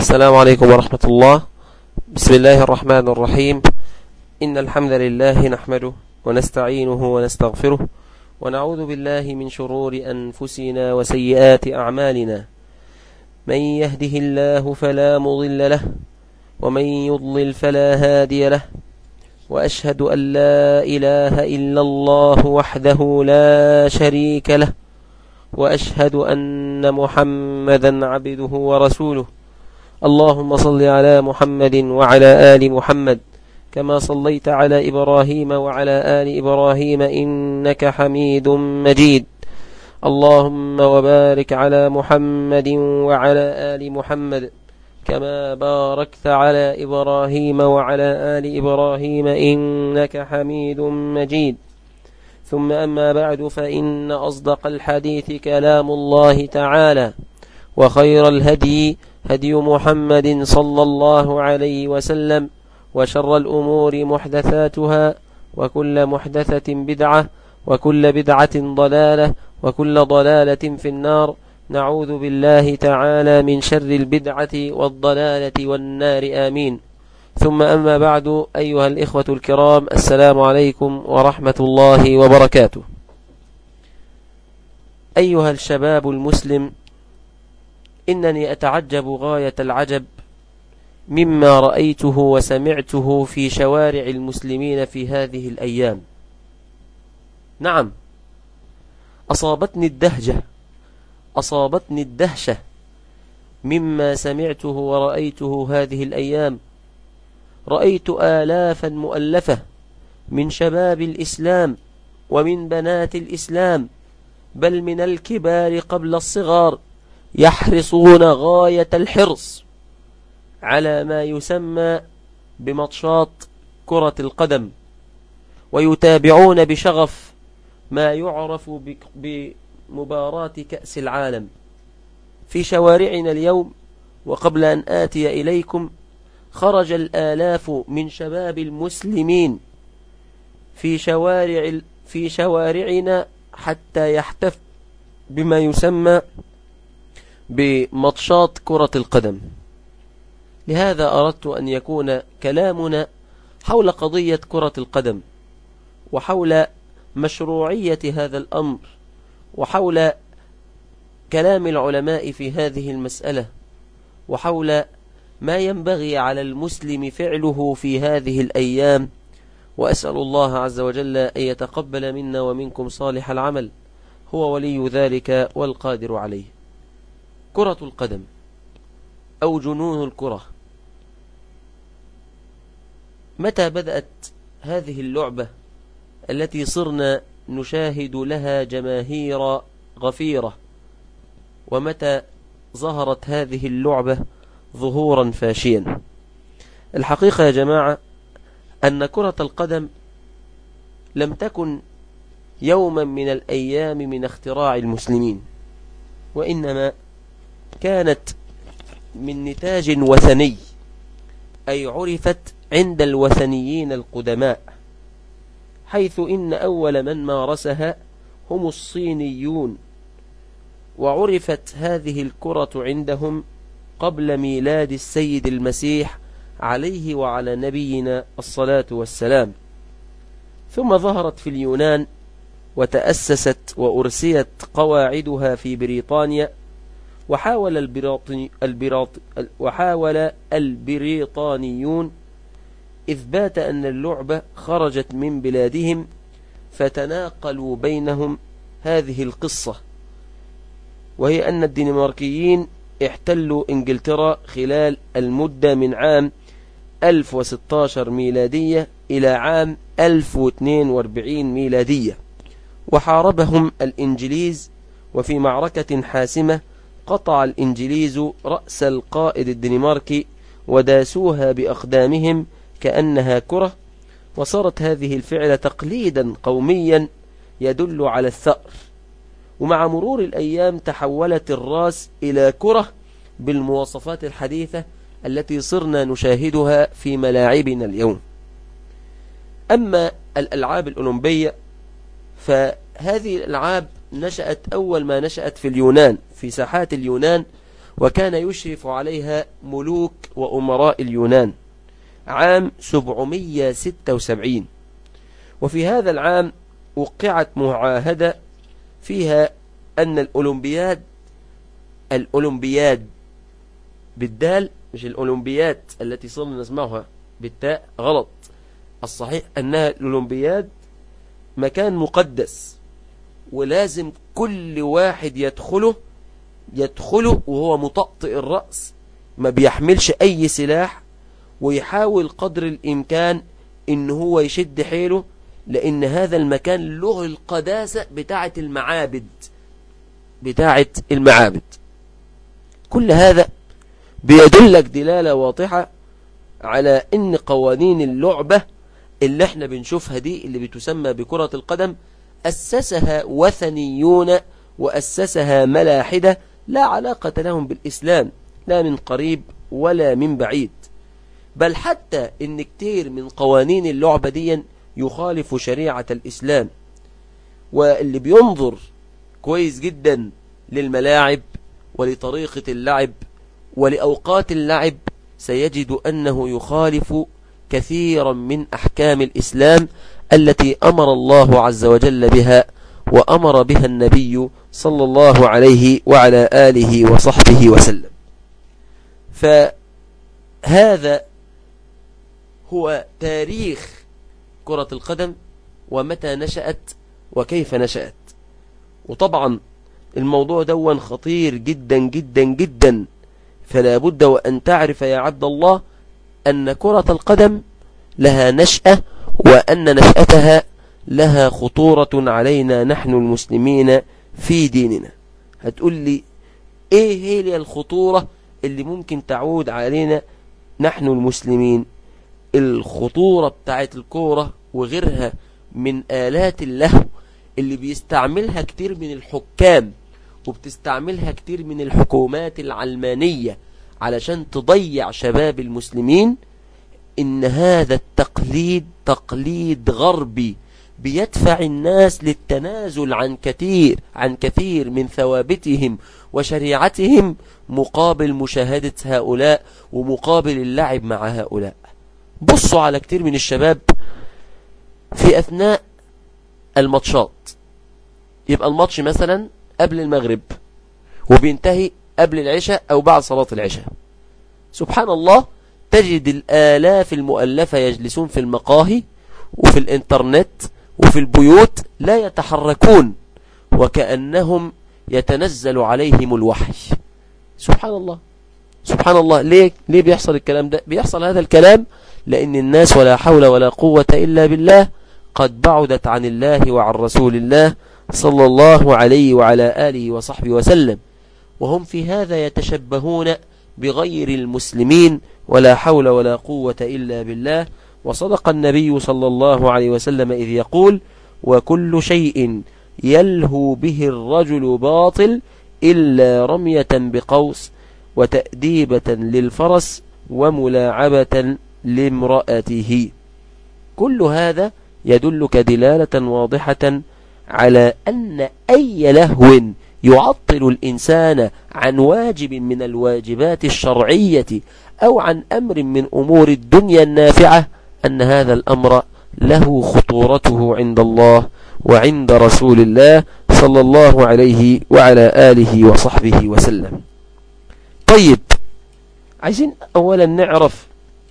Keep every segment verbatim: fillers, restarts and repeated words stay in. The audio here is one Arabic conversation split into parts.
السلام عليكم ورحمة الله. بسم الله الرحمن الرحيم. إن الحمد لله نحمده ونستعينه ونستغفره ونعوذ بالله من شرور أنفسنا وسيئات أعمالنا. من يهده الله فلا مضل له ومن يضلل فلا هادي له، وأشهد أن لا إله إلا الله وحده لا شريك له، وأشهد أن محمدا عبده ورسوله. اللهم صل على محمد وعلى آل محمد كما صليت على إبراهيم وعلى آل إبراهيم إنك حميد مجيد. اللهم وبارك على محمد وعلى آل محمد كما باركت على إبراهيم وعلى آل إبراهيم إنك حميد مجيد. ثم أما بعد، فإن أصدق الحديث كلام الله تعالى، وخير الهدي هدي محمد صلى الله عليه وسلم، وشر الأمور محدثاتها، وكل محدثة بدعة، وكل بدعة ضلالة، وكل ضلالة في النار. نعوذ بالله تعالى من شر البدعة والضلالة والنار، آمين. ثم أما بعد، أيها الإخوة الكرام، السلام عليكم ورحمة الله وبركاته. أيها الشباب المسلم، إنني أتعجب غاية العجب مما رأيته وسمعته في شوارع المسلمين في هذه الأيام. نعم، أصابتني الدهجة أصابتني الدهشة مما سمعته ورأيته هذه الأيام. رأيت آلافا مؤلفة من شباب الإسلام ومن بنات الإسلام، بل من الكبار قبل الصغار، يحرصون غاية الحرص على ما يسمى بماتشات كرة القدم، ويتابعون بشغف ما يعرف بمباراة كأس العالم. في شوارعنا اليوم، وقبل أن آتي إليكم، خرج الآلاف من شباب المسلمين في شوارع في شوارعنا حتى يحتفل بما يسمى بماتشات كرة القدم. لهذا أردت أن يكون كلامنا حول قضية كرة القدم، وحول مشروعية هذا الأمر، وحول كلام العلماء في هذه المسألة، وحول ما ينبغي على المسلم فعله في هذه الأيام. وأسأل الله عز وجل أن يتقبل منا ومنكم صالح العمل، هو ولي ذلك والقادر عليه. كرة القدم أو جنون الكرة، متى بدأت هذه اللعبة التي صرنا نشاهد لها جماهير غفيرة؟ ومتى ظهرت هذه اللعبة ظهورا فاشيا؟ الحقيقة يا جماعة أن كرة القدم لم تكن يوما من الأيام من اختراع المسلمين، وإنما كانت من نتاج وثني، أي عرفت عند الوثنيين القدماء، حيث إن أول من مارسها هم الصينيون، وعرفت هذه الكرة عندهم قبل ميلاد السيد المسيح عليه وعلى نبينا الصلاة والسلام. ثم ظهرت في اليونان، وتأسست وأرسيت قواعدها في بريطانيا، وحاول البريطاني البريط وحاول البريطانيون إثبات أن اللعبة خرجت من بلادهم، فتناقلوا بينهم هذه القصة، وهي أن الدنماركيين احتلوا إنجلترا خلال المدة من عام ألف وستة عشر ميلادية إلى عام ألف واثنين وأربعين ميلادية، وحاربهم الإنجليز، وفي معركة حاسمة قطع الإنجليز رأس القائد الدنماركي وداسوها بأقدامهم كأنها كرة، وصارت هذه الفعلة تقليدا قوميا يدل على الثأر. ومع مرور الأيام تحولت الراس إلى كرة بالمواصفات الحديثة التي صرنا نشاهدها في ملاعبنا اليوم. أما الألعاب الأولمبية، فهذه الألعاب نشأت أول ما نشأت في اليونان، في ساحات اليونان، وكان يشرف عليها ملوك وأمراء اليونان عام سبعمائة وستة وسبعين. وفي هذا العام وقعت معاهدة فيها أن الأولمبياد الأولمبياد بالدال مش الأولمبياد التي صرنا نسمعها بالتاء غلط، الصحيح أنها الأولمبياد مكان مقدس ولازم كل واحد يدخله يدخله وهو مطأطئ الرأس، ما بيحملش أي سلاح، ويحاول قدر الإمكان إن هو يشد حيله، لأن هذا المكان له القداسة بتاعة المعابد بتاعة المعابد. كل هذا بيدلك دلالة واضحة على إن قوانين اللعبة اللي احنا بنشوفها دي اللي بتسمى بكرة القدم أسسها وثنيون وأسسها ملاحدة لا علاقة لهم بالإسلام لا من قريب ولا من بعيد، بل حتى إن كتير من قوانين اللعبة دي يخالف شريعة الإسلام. واللي بينظر كويس جدا للملاعب ولطريقة اللعب ولأوقات اللعب سيجد أنه يخالف كثيرا من أحكام الإسلام التي أمر الله عز وجل بها وأمر بها النبي صلى الله عليه وعلى آله وصحبه وسلم. فهذا هو تاريخ كرة القدم ومتى نشأت وكيف نشأت. وطبعا الموضوع دون خطير جدا جدا جدا، فلا بد وأن تعرف يا عبد الله أن كرة القدم لها نشأة، وأن نشأتها لها خطورة علينا نحن المسلمين في ديننا. هتقول لي ايه هي الخطورة اللي ممكن تعود علينا نحن المسلمين؟ الخطورة بتاعت الكورة وغيرها من آلات اللهو اللي بيستعملها كتير من الحكام وبتستعملها كتير من الحكومات العلمانية علشان تضيع شباب المسلمين، إن هذا التقليد تقليد غربي بيدفع الناس للتنازل عن كثير عن كثير من ثوابتهم وشريعتهم مقابل مشاهدة هؤلاء ومقابل اللعب مع هؤلاء. بصوا على كثير من الشباب في أثناء الماتشات، يبقى الماتش مثلا قبل المغرب وبينتهي قبل العشاء أو بعد صلاة العشاء، سبحان الله تجد الآلاف المؤلفة يجلسون في المقاهي وفي الإنترنت وفي البيوت لا يتحركون وكأنهم يتنزل عليهم الوحي. سبحان الله سبحان الله. ليه ليه بيحصل الكلام ده؟ بيحصل هذا الكلام لأن الناس ولا حول ولا قوة إلا بالله قد بعدت عن الله وعن رسول الله صلى الله عليه وعلى آله وصحبه وسلم، وهم في هذا يتشبهون بغير المسلمين ولا حول ولا قوة إلا بالله. وصدق النبي صلى الله عليه وسلم إذ يقول: وكل شيء يلهو به الرجل باطل إلا رمية بقوس وتأديبة للفرس وملاعبة لامرأته. كل هذا يدلك دلالة واضحة على أن أي لهو يعطل الإنسان عن واجب من الواجبات الشرعية أو عن أمر من أمور الدنيا النافعة أن هذا الأمر له خطورته عند الله وعند رسول الله صلى الله عليه وعلى آله وصحبه وسلم. طيب، عايزين أولا نعرف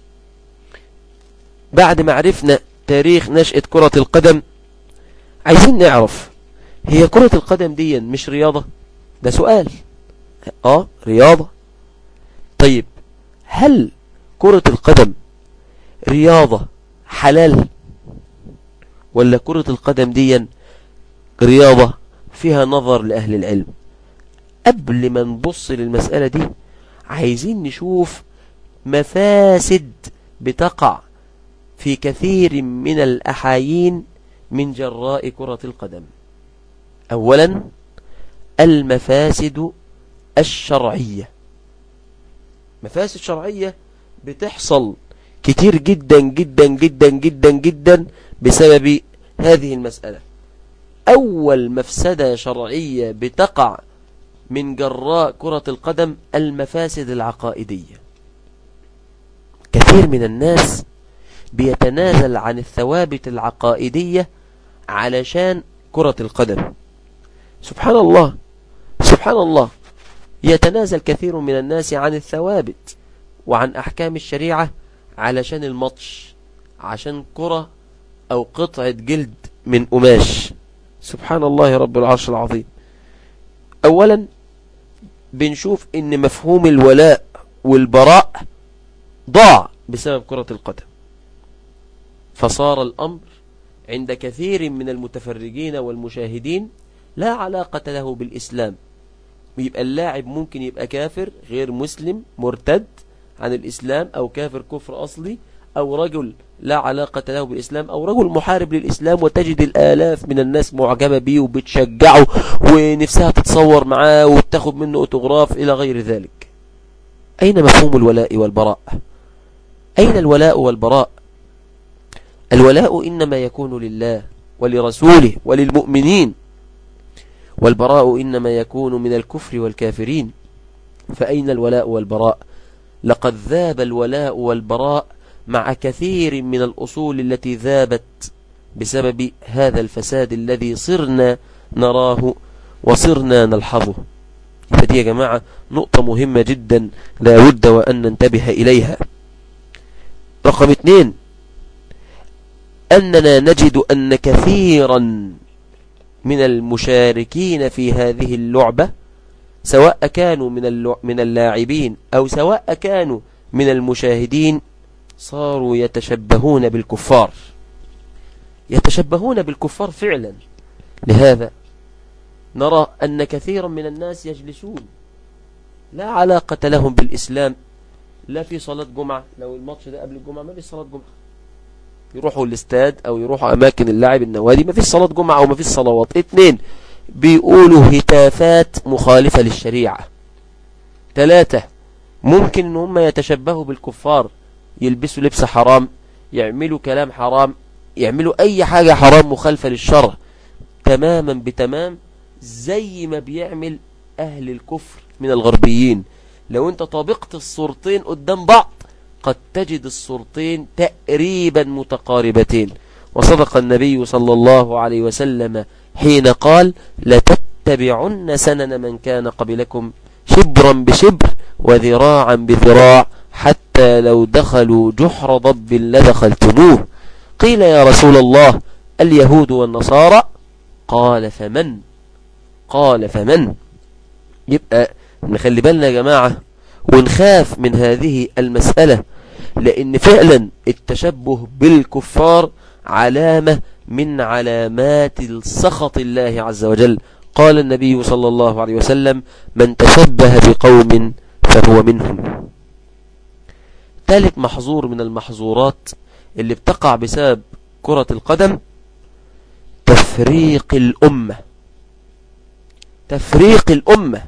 بعد ما عرفنا تاريخ نشأة كرة القدم، عايزين نعرف هي كرة القدم دي مش رياضة؟ ده سؤال. اه رياضة. طيب، هل كرة القدم رياضة حلال ولا كرة القدم دي رياضة فيها نظر لأهل العلم؟ قبل ما نبص للمسألة دي عايزين نشوف مفاسد بتقع في كثير من الأحايين من جراء كرة القدم. أولا، المفاسد الشرعية. مفاسد شرعية بتحصل كتير جدا جدا جدا جدا جدا بسبب هذه المسألة. أول مفسدة شرعية بتقع من جراء كرة القدم المفاسد العقائدية. كثير من الناس بيتنازل عن الثوابت العقائدية علشان كرة القدم. سبحان الله سبحان الله، يتنازل كثير من الناس عن الثوابت وعن أحكام الشريعة علشان الماتش، عشان كرة أو قطعة جلد من قماش. سبحان الله رب العرش العظيم. أولا بنشوف إن مفهوم الولاء والبراء ضاع بسبب كرة القدم، فصار الأمر عند كثير من المتفرجين والمشاهدين لا علاقة له بالإسلام. ويبقى اللاعب ممكن يبقى كافر غير مسلم مرتد عن الإسلام، أو كافر كفر أصلي، أو رجل لا علاقة له بالإسلام، أو رجل محارب للإسلام، وتجد الآلاف من الناس معجبة بيه وبتشجعه ونفسها تتصور معاه وتاخد منه أوتوغراف إلى غير ذلك. أين مفهوم الولاء والبراء؟ أين الولاء والبراء؟ الولاء إنما يكون لله ولرسوله وللمؤمنين، والبراء إنما يكون من الكفر والكافرين. فأين الولاء والبراء؟ لقد ذاب الولاء والبراء مع كثير من الأصول التي ذابت بسبب هذا الفساد الذي صرنا نراه وصرنا نلحظه. فدي يا جماعة نقطة مهمة جدا لا بد وأن ننتبه إليها. رقم اثنين، أننا نجد أن كثيرا من المشاركين في هذه اللعبة، سواء كانوا من من اللاعبين أو سواء كانوا من المشاهدين، صاروا يتشبهون بالكفار، يتشبهون بالكفار فعلا. لهذا نرى أن كثيرا من الناس يجلسون لا علاقة لهم بالإسلام، لا في صلاة جمعة، لو الماتش ده قبل الجمعة ما في صلاة جمعة، يروحوا الاستاد أو يروحوا أماكن اللعب النوادي ما في صلاة جمعة أو ما في صلوات. اثنين، بيقولوا هتافات مخالفة للشريعة. ثلاثة، ممكن ان هم يتشبهوا بالكفار، يلبسوا لبس حرام، يعملوا كلام حرام، يعملوا اي حاجة حرام مخالفة للشرع تماما بتمام، زي ما بيعمل اهل الكفر من الغربيين. لو انت طابقت الصورتين قدام بعض قد تجد الصورتين تقريبا متقاربتين. وصدق النبي صلى الله عليه وسلم حين قال: لتتبعن سنن من كان قبلكم شبرا بشبر وذراعا بذراع حتى لو دخلوا جحر ضب لدخلتموه. قيل: يا رسول الله اليهود والنصارى؟ قال: فمن؟ قال: فمن؟ يبقى نخلي بالنا يا جماعة ونخاف من هذه المسألة، لأن فعلا التشبه بالكفار علامة من علامات السخط الله عز وجل. قال النبي صلى الله عليه وسلم: من تشبه بقوم فهو منهم. ثالث محظور من المحظورات اللي بتقع بسبب كرة القدم: تفريق الأمة. تفريق الأمة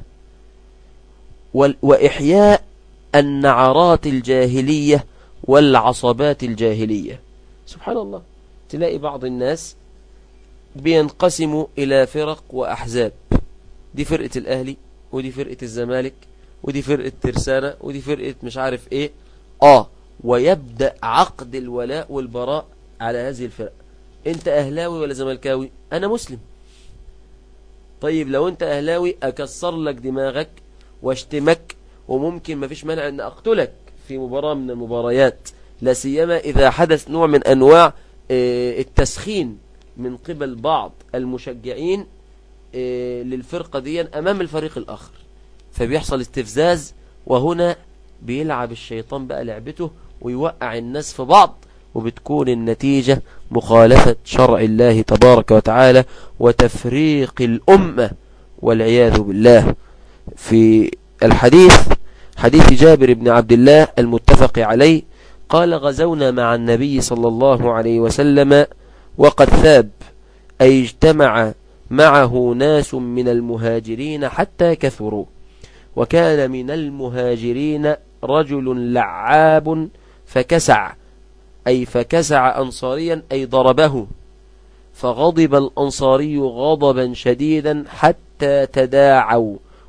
وإحياء النعرات الجاهلية والعصبات الجاهلية. سبحان الله، تلاقي بعض الناس بينقسموا إلى فرق وأحزاب، دي فرقة الأهلي، ودي فرقة الزمالك، ودي فرقة ترسانة، ودي فرقة مش عارف ايه اه ويبدأ عقد الولاء والبراء على هذه الفرق. انت أهلاوي ولا زملكاوي؟ أنا مسلم. طيب لو انت أهلاوي أكسر لك دماغك واشتمك، وممكن ما فيش مانع ان أقتلك في مباراة من المباريات، لا سيما إذا حدث نوع من أنواع التسخين من قبل بعض المشجعين للفرقة دي أمام الفريق الآخر، فبيحصل استفزاز، وهنا بيلعب الشيطان بقى لعبته ويوقع الناس في بعض، وبتكون النتيجة مخالفة شرع الله تبارك وتعالى وتفريق الأمة والعياذ بالله. في الحديث حديث جابر بن عبد الله المتفق عليه قال: غزونا مع النبي صلى الله عليه وسلم وقد ثاب، أي اجتمع معه ناس من المهاجرين حتى كثروا، وكان من المهاجرين رجل لعاب فكسع، أي فكسع أنصاريا أي ضربه، فغضب الأنصاري غضبا شديدا حتى تداعوا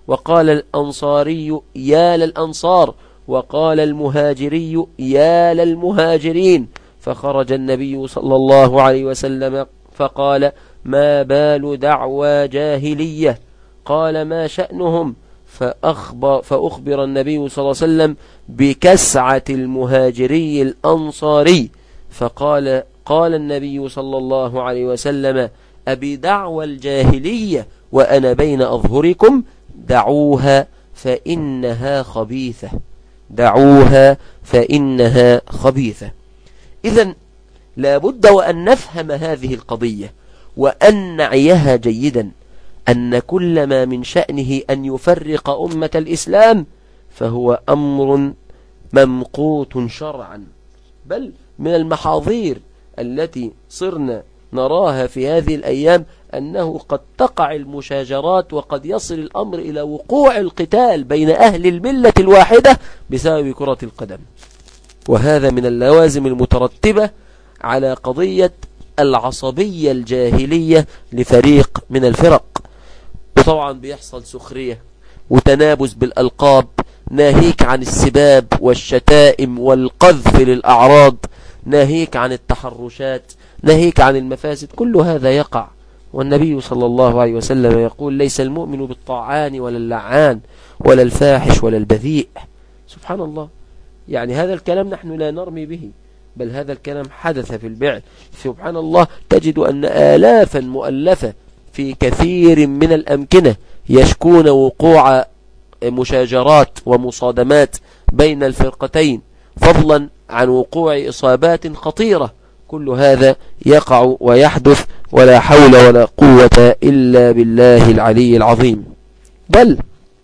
وقال الأنصاري يا للأنصار، وقال المهاجري يا للمهاجرين. فخرج النبي صلى الله عليه وسلم فقال ما بال دعوى جاهلية؟ قال ما شأنهم؟ فأخبر, فأخبر النبي صلى الله عليه وسلم بكسعة المهاجري الأنصاري، فقال قال النبي صلى الله عليه وسلم أبي دعوى الجاهلية وأنا بين أظهركم؟ دعوها فإنها خبيثة، دعوها فإنها خبيثة. إذن لابد وأن نفهم هذه القضية وأن نعيها جيدا، أن كل ما من شأنه أن يفرق أمة الإسلام فهو أمر ممقوت شرعا، بل من المحاذير التي صرنا نراها في هذه الأيام أنه قد تقع المشاجرات وقد يصل الأمر إلى وقوع القتال بين أهل الملة الواحدة بسبب كرة القدم، وهذا من اللوازم المترتبة على قضية العصبية الجاهلية لفريق من الفرق. وطبعا بيحصل سخرية وتنابز بالألقاب، ناهيك عن السباب والشتائم والقذف للأعراض، ناهيك عن التحرشات، ناهيك عن المفاسد، كل هذا يقع. والنبي صلى الله عليه وسلم يقول ليس المؤمن بالطاعان ولا اللعان ولا الفاحش ولا البذيء. سبحان الله، يعني هذا الكلام نحن لا نرمي به، بل هذا الكلام حدث في الفعل. سبحان الله، تجد أن آلافا مؤلفة في كثير من الأمكنة يشكون وقوع مشاجرات ومصادمات بين الفرقتين، فضلا عن وقوع إصابات خطيرة. كل هذا يقع ويحدث ولا حول ولا قوة إلا بالله العلي العظيم. بل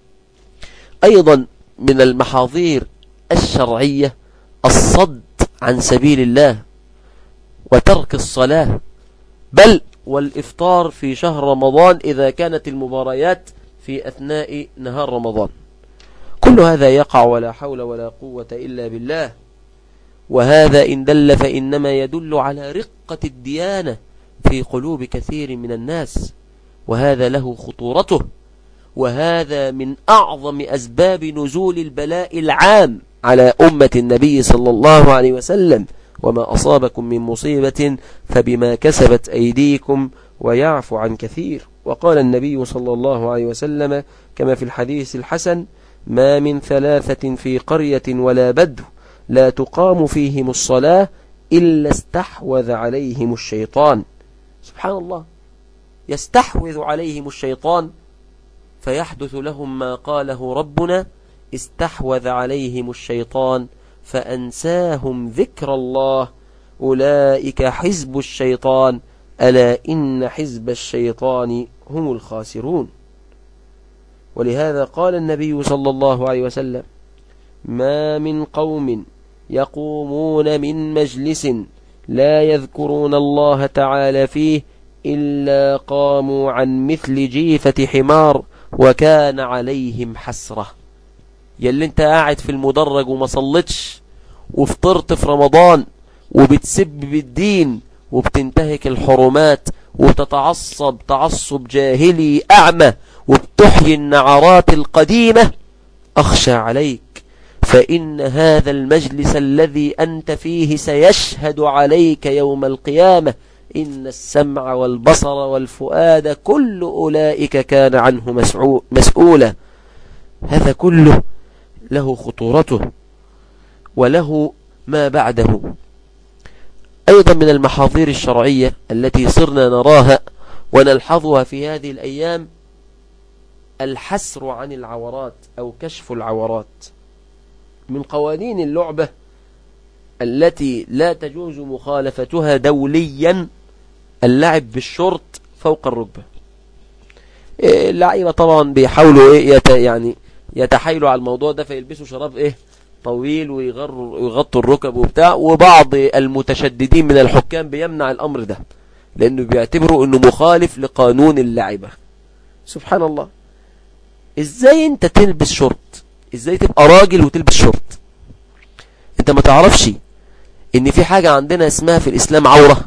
أيضا من المحاذير الشرعية الصد عن سبيل الله وترك الصلاة، بل والإفطار في شهر رمضان إذا كانت المباريات في أثناء نهار رمضان. كل هذا يقع ولا حول ولا قوة إلا بالله. وهذا إن دل فإنما يدل على رقة الديانة في قلوب كثير من الناس، وهذا له خطورته، وهذا من أعظم أسباب نزول البلاء العام على أمة النبي صلى الله عليه وسلم. وما أصابكم من مصيبة فبما كسبت أيديكم ويعفو عن كثير. وقال النبي صلى الله عليه وسلم كما في الحديث الحسن ما من ثلاثة في قرية ولا بدو لا تقام فيهم الصلاة إلا استحوذ عليهم الشيطان. سبحان الله، يستحوذ عليهم الشيطان فيحدث لهم ما قاله ربنا استحوذ عليهم الشيطان فأنساهم ذكر الله أولئك حزب الشيطان ألا إن حزب الشيطان هم الخاسرون. ولهذا قال النبي صلى الله عليه وسلم ما من قوم يقومون من مجلس لا يذكرون الله تعالى فيه إلا قاموا عن مثل جيفة حمار وكان عليهم حسرة. يلي انت قاعد في المدرج وما صلتش وفطرت في رمضان وبتسب بالدين وبتنتهك الحرمات وتتعصب تعصب جاهلي أعمى وبتحيي النعرات القديمة، أخشى عليك، فإن هذا المجلس الذي أنت فيه سيشهد عليك يوم القيامة إن السمع والبصر والفؤاد كل أولئك كان عنه مسؤولا. هذا كله له خطورته وله ما بعده. أيضا من المحاذير الشرعية التي صرنا نراها ونلحظها في هذه الأيام الحسر عن العورات أو كشف العورات. من قوانين اللعبة التي لا تجوز مخالفتها دوليا اللعب بالشورت فوق الركبة. اللعيبة طبعا بيحاولوا إيه يت يعني يتحايلوا على الموضوع ده فيلبسوا شراب إيه طويل ويغطوا الركب وبتاع، وبعض المتشددين من الحكام بيمنع الأمر ده لأنه بيعتبروا أنه مخالف لقانون اللعبة. سبحان الله، إزاي أنت تلبس شورت؟ إزاي تبقى راجل وتلبس شورت؟ أنت ما تعرفش إن في حاجة عندنا اسمها في الإسلام عورة؟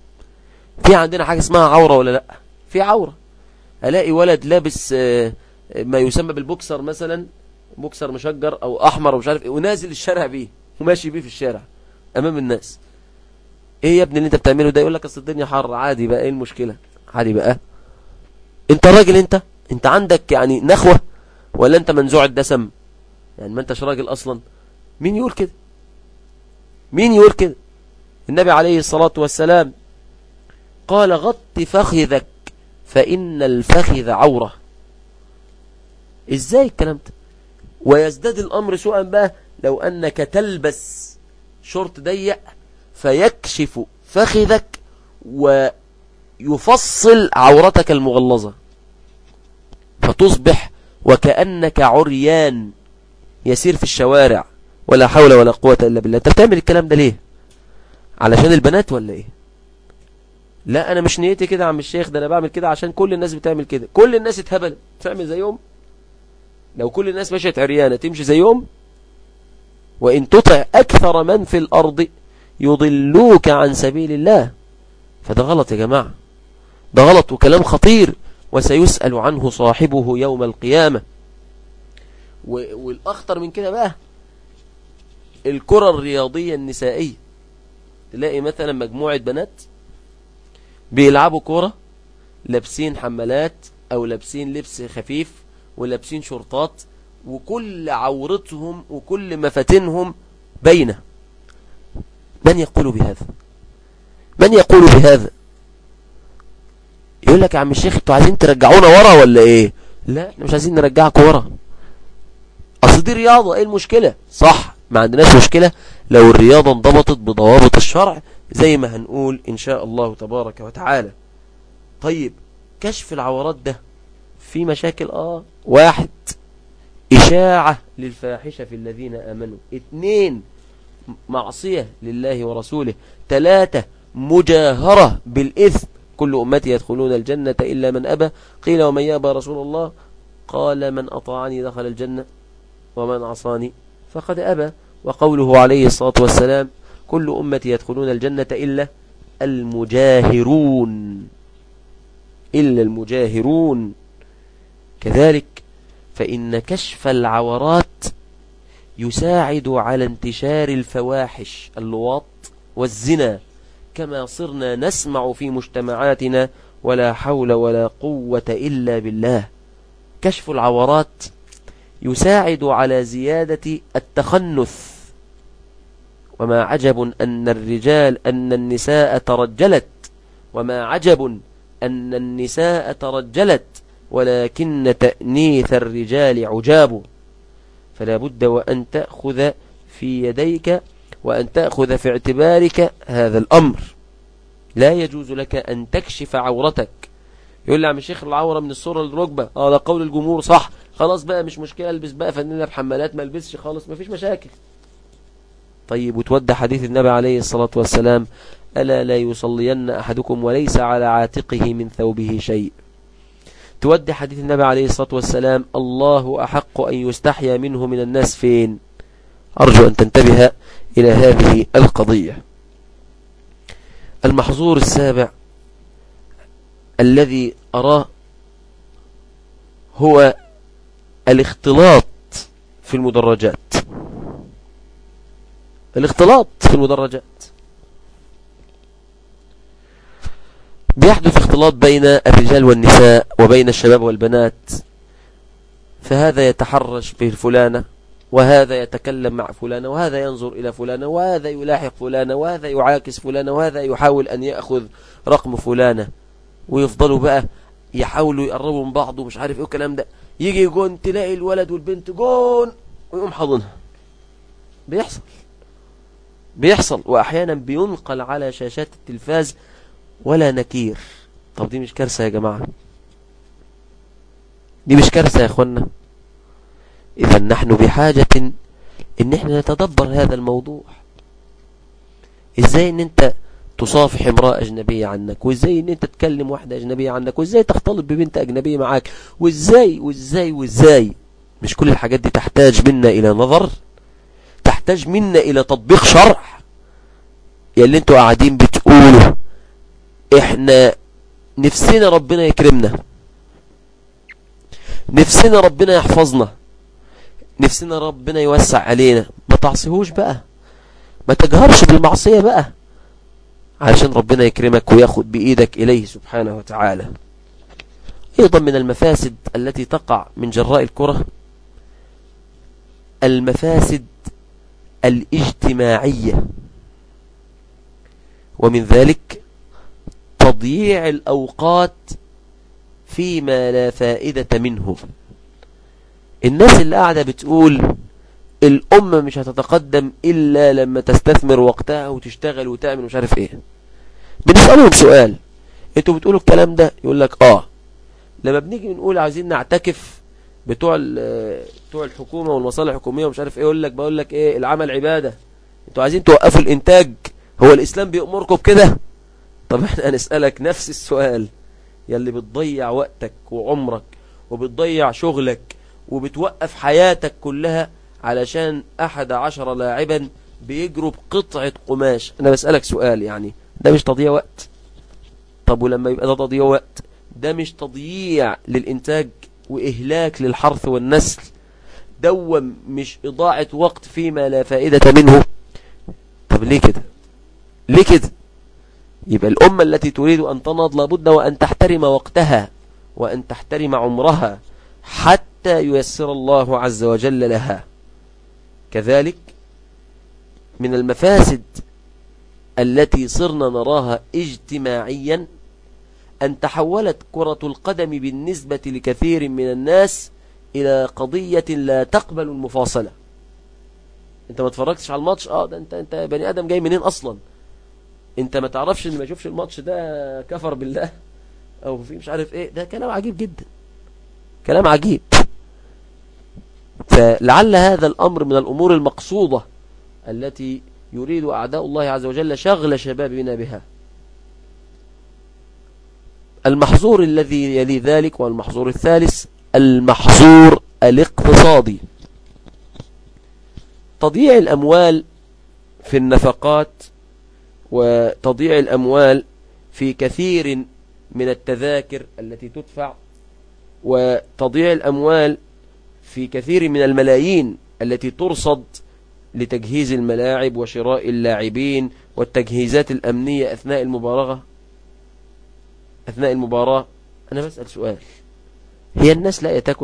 في عندنا حاجة اسمها عورة ولا لأ؟ في عورة. ألاقي ولد لابس ما يسمى بالبوكسر مثلا، بوكسر مشجر او احمر ومش عارف ايه، ونازل الشارع بيه وماشي بيه في الشارع امام الناس. ايه يا ابني اللي انت بتعمله ده؟ يقول لك اصل الدنيا حر. عادي بقى، ايه المشكلة؟ عادي بقى. انت راجل؟ انت انت عندك يعني نخوة ولا انت منزوع الدسم؟ يعني ما انتش راجل اصلا. مين يقول كده؟ مين يقول كده؟ النبي عليه الصلاة والسلام قال غط فخذك فإن الفخذ عورة. ازاي الكلام ده؟ ويزداد الامر سوءا بقى لو انك تلبس شورت ضيق فيكشف فخذك ويفصل عورتك المغلظة، فتصبح وكأنك عريان يسير في الشوارع ولا حول ولا قوة إلا بالله. انت بتعمل الكلام ده ليه؟ علشان البنات ولا ايه؟ لا انا مش نيتي كده يا عم الشيخ، ده انا بعمل كده عشان كل الناس بتعمل كده. كل الناس اتهبلت تعمل زيهم؟ لو كل الناس مشيت عريانة تمشي زيهم؟ وإن تطع أكثر من في الأرض يضلوك عن سبيل الله. فده غلط يا جماعة، ده غلط وكلام خطير، وسيسأل عنه صاحبه يوم القيامة. والأخطر من كده بقى الكرة الرياضية النسائية. تلاقي مثلا مجموعة بنات بيلعبوا كرة لابسين حمالات أو لابسين لبس خفيف ولابسين شرطات، وكل عورتهم وكل مفاتنهم بينة. من يقول بهذا؟ من يقول بهذا؟ يقول لك يا عم الشيخ انتوا عايزين ترجعونا ورا ولا ايه؟ لا احنا مش عايزين نرجعكم ورا، اصل دي رياضة. ايه المشكلة؟ صح، ما عندناش مشكلة لو الرياضة انضبطت بضوابط الشرع زي ما هنقول ان شاء الله تبارك وتعالى. طيب كشف العورات ده في مشاكل. اه واحد، إشاعة للفاحشة في الذين آمنوا. اثنين، معصية لله ورسوله. ثلاثة، مجاهرة بالإثم. كل أمتي يدخلون الجنة إلا من أبى. قيل ومن يأبى رسول الله؟ قال من أطاعني دخل الجنة ومن عصاني فقد أبى. وقوله عليه الصلاة والسلام كل أمتي يدخلون الجنة إلا المجاهرون، إلا المجاهرون. كذلك فإن كشف العورات يساعد على انتشار الفواحش، اللواط والزنا، كما صرنا نسمع في مجتمعاتنا ولا حول ولا قوة إلا بالله. كشف العورات يساعد على زيادة التخنث. وما عجب أن الرجال أن النساء ترجلت، وما عجب أن النساء ترجلت ولكن تأنيث الرجال عجاب. فلا بد وأن تأخذ في يديك وأن تأخذ في اعتبارك هذا الأمر. لا يجوز لك أن تكشف عورتك. يقول لي عم الشيخ العورة من الصورة للركبة. اه ده قول الجمهور صح، خلاص بقى مش مشكلة، البس بقى فنانة بحمالات، ما البسش خالص، ما فيش مشاكل. طيب وتودى حديث النبي عليه الصلاة والسلام ألا لا يصلين أحدكم وليس على عاتقه من ثوبه شيء. تودي حديث النبي عليه الصلاة والسلام الله أحق أن يستحيا منه من الناس فين. أرجو أن تنتبه إلى هذه القضية. المحظور السابع الذي أراه هو الاختلاط في المدرجات. الاختلاط في المدرجات بيحدث اختلاط بين الرجال والنساء وبين الشباب والبنات، فهذا يتحرش بفلانة وهذا يتكلم مع فلانة وهذا ينظر إلى فلانة وهذا يلاحق فلانة وهذا يعاكس فلانة وهذا يحاول أن يأخذ رقم فلانة، ويفضلوا بقى يحاولوا يقربوا من بعض ومش عارف ايه الكلام ده. يجي جون تلاقي الولد والبنت جون ويقوم حاضنها. بيحصل بيحصل وأحيانا بينقل على شاشات التلفاز ولا نكير. طب دي مش كارثة يا جماعة؟ دي مش كارثة يا اخوانا؟ إذا نحن بحاجة ان احنا نتدبر هذا الموضوع. ازاي ان انت تصافح امرأة اجنبية عنك، وازاي ان انت تكلم واحدة اجنبية عنك، وازاي تختلط ببنت اجنبية معاك، وازاي وازاي وازاي. مش كل الحاجات دي تحتاج منا الى نظر، تحتاج منا الى تطبيق شرع. يا اللي انتوا قاعدين بتقولوا احنا نفسنا ربنا يكرمنا، نفسنا ربنا يحفظنا، نفسنا ربنا يوسع علينا، ما تعصيهوش بقى، ما تجهرش بالمعصية بقى، علشان ربنا يكرمك وياخد بإيدك إليه سبحانه وتعالى. أيضا من المفاسد التي تقع من جراء الكرة المفاسد الاجتماعية، ومن ذلك تضييع الأوقات فيما لا فائدة منه. الناس اللي قاعدة بتقول الأمة مش هتتقدم إلا لما تستثمر وقتها وتشتغل وتعمل مش عارف إيه، بنسألهم سؤال، انتوا بتقولوا الكلام ده؟ يقول لك آه. لما بنيجي نقول عايزين نعتكف بتوع بتوع الحكومة والمصالح الحكومية ومش عارف إيه، يقول لك بقول لك إيه، العمل عبادة، انتوا عايزين توقفوا الإنتاج، هو الإسلام بيأمركم بكده؟ طب احنا هنسألك نفس السؤال، يلي بتضيع وقتك وعمرك وبتضيع شغلك وبتوقف حياتك كلها علشان أحد عشر لاعبا بيجروا بقطعة قماش، أنا بسألك سؤال، يعني ده مش تضييع وقت؟ طب ولما يبقى ده تضييع وقت، ده مش تضييع للإنتاج وإهلاك للحرث والنسل؟ دوم مش إضاعة وقت فيما لا فائدة منه؟ طب ليه كده؟ ليه كده؟ يبقى الأمة التي تريد أن تنهض لابد وأن تحترم وقتها وأن تحترم عمرها حتى ييسر الله عز وجل لها. كذلك من المفاسد التي صرنا نراها اجتماعيا أن تحولت كرة القدم بالنسبة لكثير من الناس إلى قضية لا تقبل المفاصلة. انت ما تفرجتش على الماتش، اه ده انت انت بني آدم جاي منين أصلا؟ انت ما تعرفش ان ما يشوفش الماتش ده كفر بالله او في مش عارف ايه؟ ده كلام عجيب جدا، كلام عجيب. فلعل هذا الأمر من الأمور المقصودة التي يريد أعداء الله عز وجل شغل شبابنا بها. المحظور الذي يلي ذلك والمحظور الثالث المحظور الاقتصادي، تضييع الأموال في النفقات وتضييع الأموال في كثير من التذاكر التي تدفع، وتضييع الأموال في كثير من الملايين التي ترصد لتجهيز الملاعب وشراء اللاعبين والتجهيزات الأمنية أثناء المباراة أثناء المباراة أنا بسأل سؤال، هي الناس لا يتاكل؟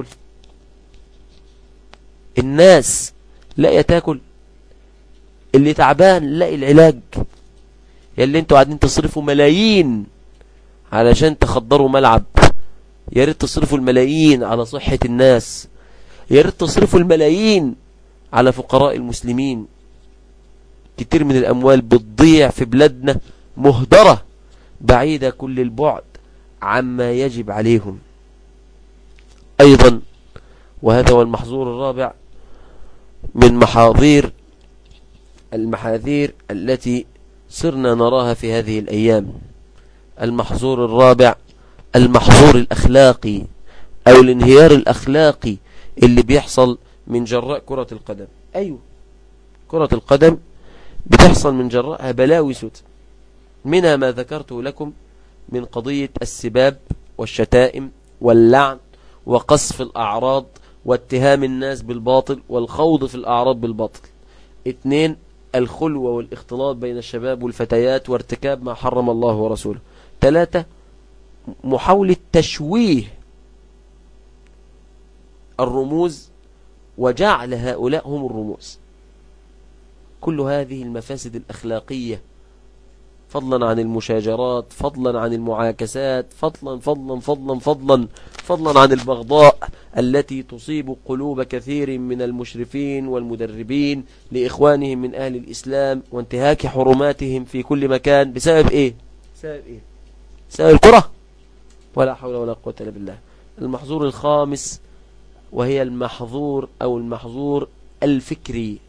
الناس لا يتاكل؟ اللي تعبان لاقي العلاج؟ يلي انتوا قاعدين تصرفوا ملايين علشان تخدروا ملعب، يا ريت تصرفوا الملايين على صحة الناس، يا ريت تصرفوا الملايين على فقراء المسلمين. كتير من الأموال بتضيع في بلادنا مهدرة بعيدة كل البعد عما يجب عليهم. أيضا وهذا هو المحظور الرابع من محاذير المحاذير التي صرنا نراها في هذه الأيام، المحظور الرابع المحظور الأخلاقي أو الانهيار الأخلاقي اللي بيحصل من جراء كرة القدم. أيوة، كرة القدم بتحصل من جراءها بلاوي سود، منها ما ذكرته لكم من قضية السباب والشتائم واللعن وقصف الأعراض واتهام الناس بالباطل والخوض في الأعراض بالباطل. اثنين، الخلوة والاختلاط بين الشباب والفتيات وارتكاب ما حرم الله ورسوله. ثلاثة، محاولة تشويه الرموز وجعل هؤلاء هم الرموز. كل هذه المفاسد الأخلاقية، فضلا عن المشاجرات، فضلا عن المعاكسات، فضلا فضلا فضلا فضلا فضلا عن البغضاء التي تصيب قلوب كثير من المشرفين والمدربين لإخوانهم من أهل الإسلام وانتهاك حرماتهم في كل مكان. بسبب إيه؟ بسبب إيه؟ بسبب الكرة؟ ولا حول ولا قوة إلا بالله. المحظور الخامس وهي المحظور أو المحظور الفكري.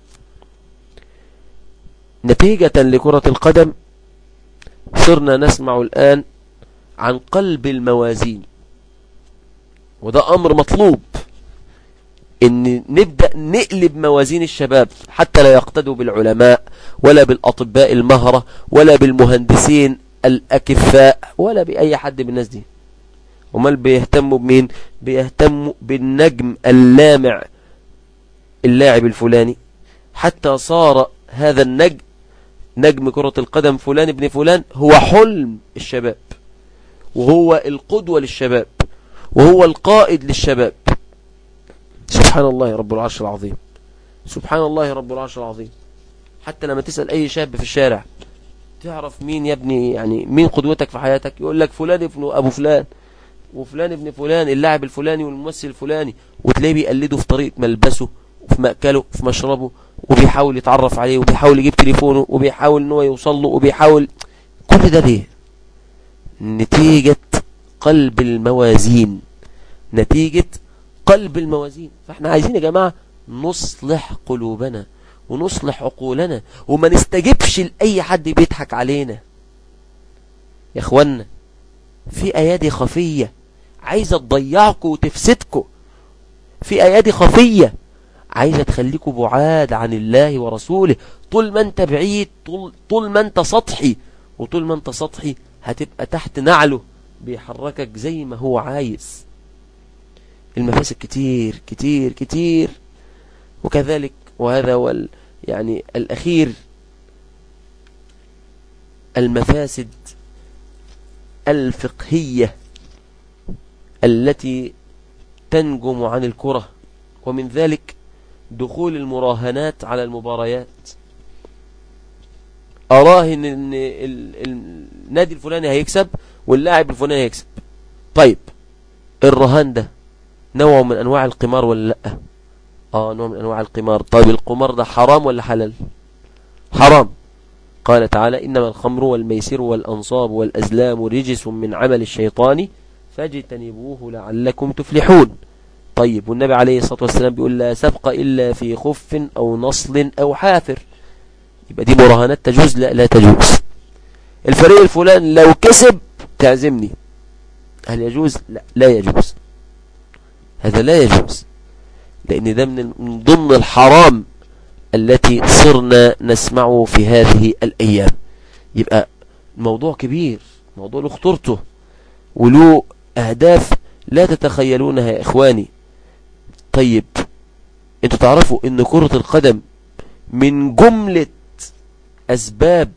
نتيجة لكرة القدم صرنا نسمع الآن عن قلب الموازين، وده أمر مطلوب، إن نبدأ نقلب موازين الشباب حتى لا يقتدوا بالعلماء ولا بالأطباء المهرة ولا بالمهندسين الأكفاء ولا بأي حد من الناس دي. ومال بيهتموا بمين؟ بيهتموا بالنجم اللامع اللاعب الفلاني، حتى صار هذا النجم نجم كرة القدم فلان ابن فلان هو حلم الشباب، وهو القدوة للشباب، وهو القائد للشباب. سبحان الله رب العرش العظيم، سبحان الله رب العرش العظيم. حتى لما تسأل أي شاب في الشارع تعرف مين يا ابني، يعني مين قدوتك في حياتك، يقول لك فلان ابن أبو فلان، وفلان ابن فلان اللاعب الفلاني والممثل الفلاني، وتلاقيه بيقلده في طريقة ملبسه وفي مأكله وفي مشربه، وبيحاول يتعرف عليه، وبيحاول يجيب تليفونه، وبيحاول ان هو يوصل له، وبيحاول. كل ده ليه؟ نتيجة قلب الموازين، نتيجة قلب الموازين. فاحنا عايزين يا جماعة نصلح قلوبنا ونصلح عقولنا، وما نستجبش لأي حد بيضحك علينا. يا اخوانا في ايادي خفية عايزة تضيعكم وتفسدكم، في ايادي خفية عايزة تخليكم بعاد عن الله ورسوله. طول ما انت بعيد، طول, طول ما انت سطحي، وطول ما انت سطحي هتبقى تحت نعله بيحركك زي ما هو عايز. المفاسد كتير كتير كتير. وكذلك وهذا هو يعني الأخير، المفاسد الفقهية التي تنجم عن الكرة، ومن ذلك دخول المراهنات على المباريات. أراهن ان النادي الفلاني هيكسب واللاعب الفلاني هيكسب. طيب الرهان ده نوع من انواع القمار ولا لا؟ اه نوع من انواع القمار. طيب القمار ده حرام ولا حلال؟ حرام. قال تعالى انما الخمر والميسر والانصاب والازلام رجس من عمل الشيطان فاجتنبوه لعلكم تفلحون. طيب والنبي عليه الصلاة والسلام بيقول لا سبق إلا في خف أو نصل أو حافر. يبقى دي مراهنات تجوز؟ لا لا تجوز. الفريق الفلان لو كسب تعزمني، هل يجوز؟ لا لا يجوز، هذا لا يجوز، لأن ده من ضمن الحرام التي صرنا نسمعه في هذه الأيام. يبقى الموضوع كبير، موضوع له خطورته وله أهداف لا تتخيلونها يا إخواني. طيب انتوا تعرفوا ان كرة القدم من جملة أسباب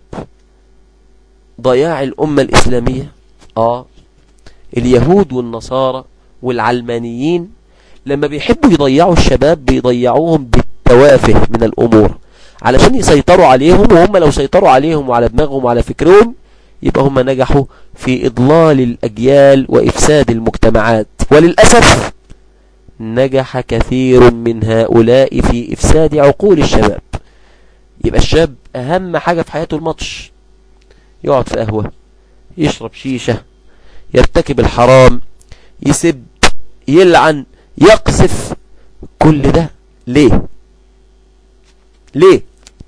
ضياع الأمة الإسلامية. آه اليهود والنصارى والعلمانيين لما بيحبوا يضيعوا الشباب بيضيعوهم بالتوافه من الأمور علشان يسيطروا عليهم، وهم لو سيطروا عليهم وعلى دماغهم وعلى فكرهم يبقى هم نجحوا في إضلال الأجيال وإفساد المجتمعات. وللأسف نجح كثير من هؤلاء في إفساد عقول الشباب. يبقى الشاب أهم حاجة في حياته الماتش، يقعد في قهوة، يشرب شيشة، يرتكب الحرام، يسب، يلعن، يقذف. كل ده ليه؟ ليه؟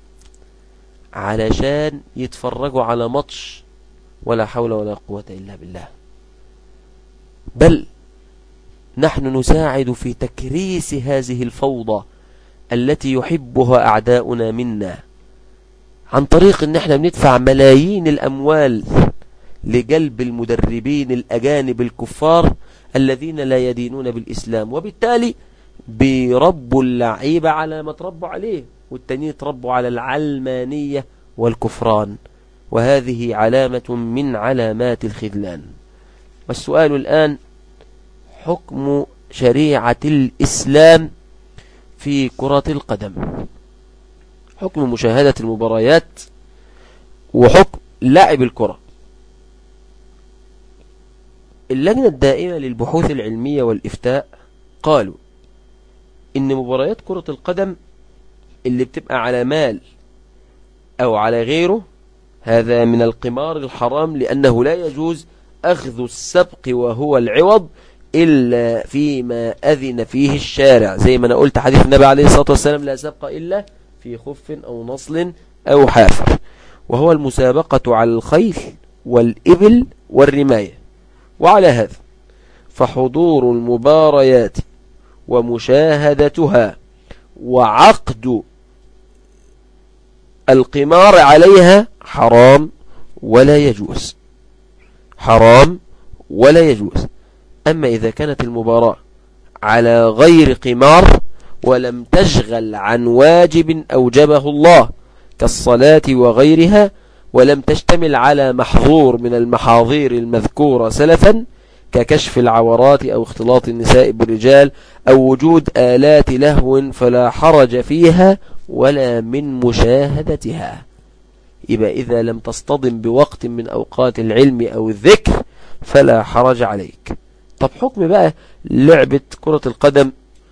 علشان يتفرجوا على ماتش ولا حول ولا قوة إلا بالله. بل نحن نساعد في تكريس هذه الفوضى التي يحبها أعداؤنا منا، عن طريق ان احنا بندفع ملايين الأموال لجلب المدربين الأجانب الكفار الذين لا يدينون بالإسلام، وبالتالي بيربوا اللعيبة على ما تربوا عليه، والتانيين يتربوا على العلمانية والكفران، وهذه علامة من علامات الخذلان. والسؤال الآن حكم شريعة الإسلام في كرة القدم، حكم مشاهدة المباريات وحكم لعب الكرة. اللجنة الدائمة للبحوث العلمية والإفتاء قالوا إن مباريات كرة القدم اللي بتبقى على مال أو على غيره هذا من القمار الحرام، لأنه لا يجوز أخذ السبق وهو العوض إلا فيما أذن فيه الشارع، زي ما أنا قلت حديث النبي عليه الصلاة والسلام لا سبق إلا في خف أو نصل أو حافر، وهو المسابقة على الخيل والإبل والرماية. وعلى هذا فحضور المباريات ومشاهدتها وعقد القمار عليها حرام ولا يجوز، حرام ولا يجوز. أما إذا كانت المباراة على غير قمار ولم تشغل عن واجب أوجبه الله كالصلاة وغيرها، ولم تشتمل على محظور من المحاظير المذكورة سلفا ككشف العورات أو اختلاط النساء بالرجال أو وجود آلات لهو، فلا حرج فيها ولا من مشاهدتها. يبقى إذا لم تصطدم بوقت من أوقات العلم أو الذكر فلا حرج عليك. طب حكم بقى لعبة كرة القدم،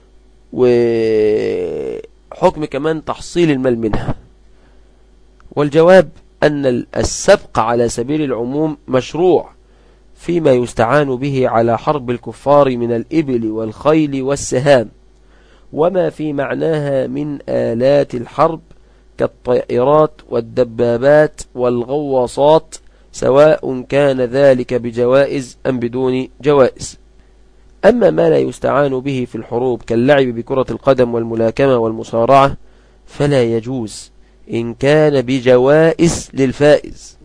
وحكم كمان تحصيل المال منها؟ والجواب أن السبق على سبيل العموم مشروع فيما يستعان به على حرب الكفار من الإبل والخيل والسهام، وما في معناها من آلات الحرب كالطائرات والدبابات والغواصات، سواء كان ذلك بجوائز أم بدون جوائز. أما ما لا يستعان به في الحروب كاللعب بكرة القدم والملاكمة والمصارعة فلا يجوز إن كان بجوائز للفائز،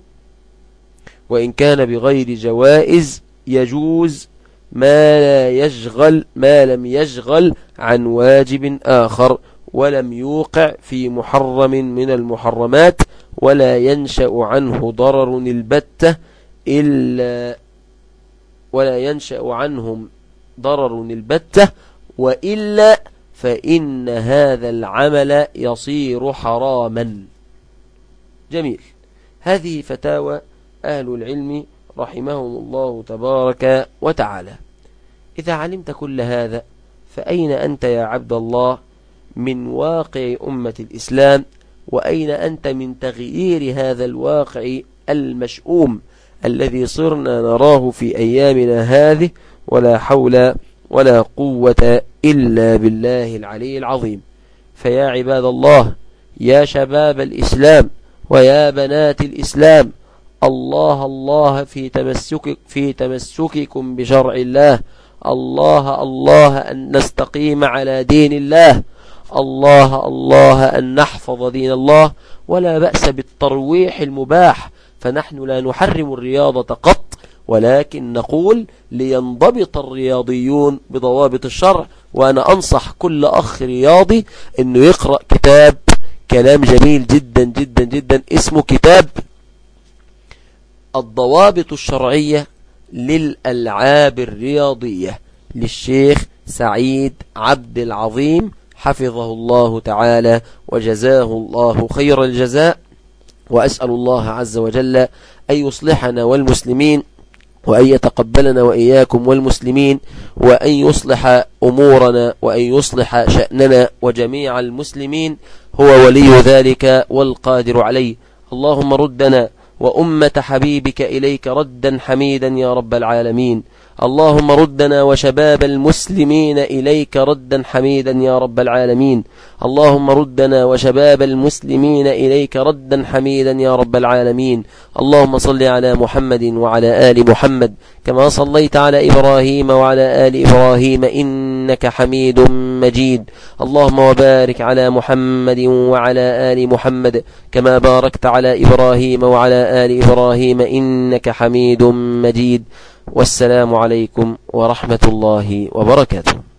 وإن كان بغير جوائز يجوز ما لا يشغل ما لم يشغل عن واجب آخر، ولم يوقع في محرم من المحرمات، ولا ينشأ عنه ضرر البتة إلا ولا ينشأ عنهم ضرر البتة وإلا فإن هذا العمل يصير حراما. جميل. هذه فتاوى أهل العلم رحمهم الله تبارك وتعالى. إذا علمت كل هذا فأين أنت يا عبد الله من واقع أمة الإسلام؟ وأين أنت من تغيير هذا الواقع المشؤوم الذي صرنا نراه في أيامنا هذه؟ ولا حول ولا قوة إلا بالله العلي العظيم. فيا عباد الله، يا شباب الإسلام ويا بنات الإسلام، الله الله في تمسك في تمسككم بشرع الله، الله الله أن نستقيم على دين الله، الله الله أن نحفظ دين الله. ولا بأس بالترويح المباح، فنحن لا نحرم الرياضة قط، ولكن نقول لينضبط الرياضيون بضوابط الشرع. وأنا أنصح كل أخ رياضي أنه يقرأ كتاب كلام جميل جدا جدا جدا اسمه كتاب الضوابط الشرعية للألعاب الرياضية للشيخ سعيد عبد العظيم حفظه الله تعالى وجزاه الله خير الجزاء. وأسأل الله عز وجل أن يصلحنا والمسلمين، وأن يتقبلنا وإياكم والمسلمين، وأن يصلح أمورنا، وأن يصلح شأننا وجميع المسلمين. هو ولي ذلك والقادر عليه. اللهم ردنا وأمة حبيبك إليك ردا حميدا يا رب العالمين. اللهم ردنا وشباب المسلمين إليك ردا حميدا يا رب العالمين. اللهم ردنا وشباب المسلمين إليك ردا حميدا يا رب العالمين. اللهم صل على محمد وعلى آل محمد كما صليت على إبراهيم وعلى آل إبراهيم إنك حميد مجيد. اللهم وبارك على محمد وعلى آل محمد كما باركت على إبراهيم وعلى آل إبراهيم إنك حميد مجيد. والسلام عليكم ورحمة الله وبركاته.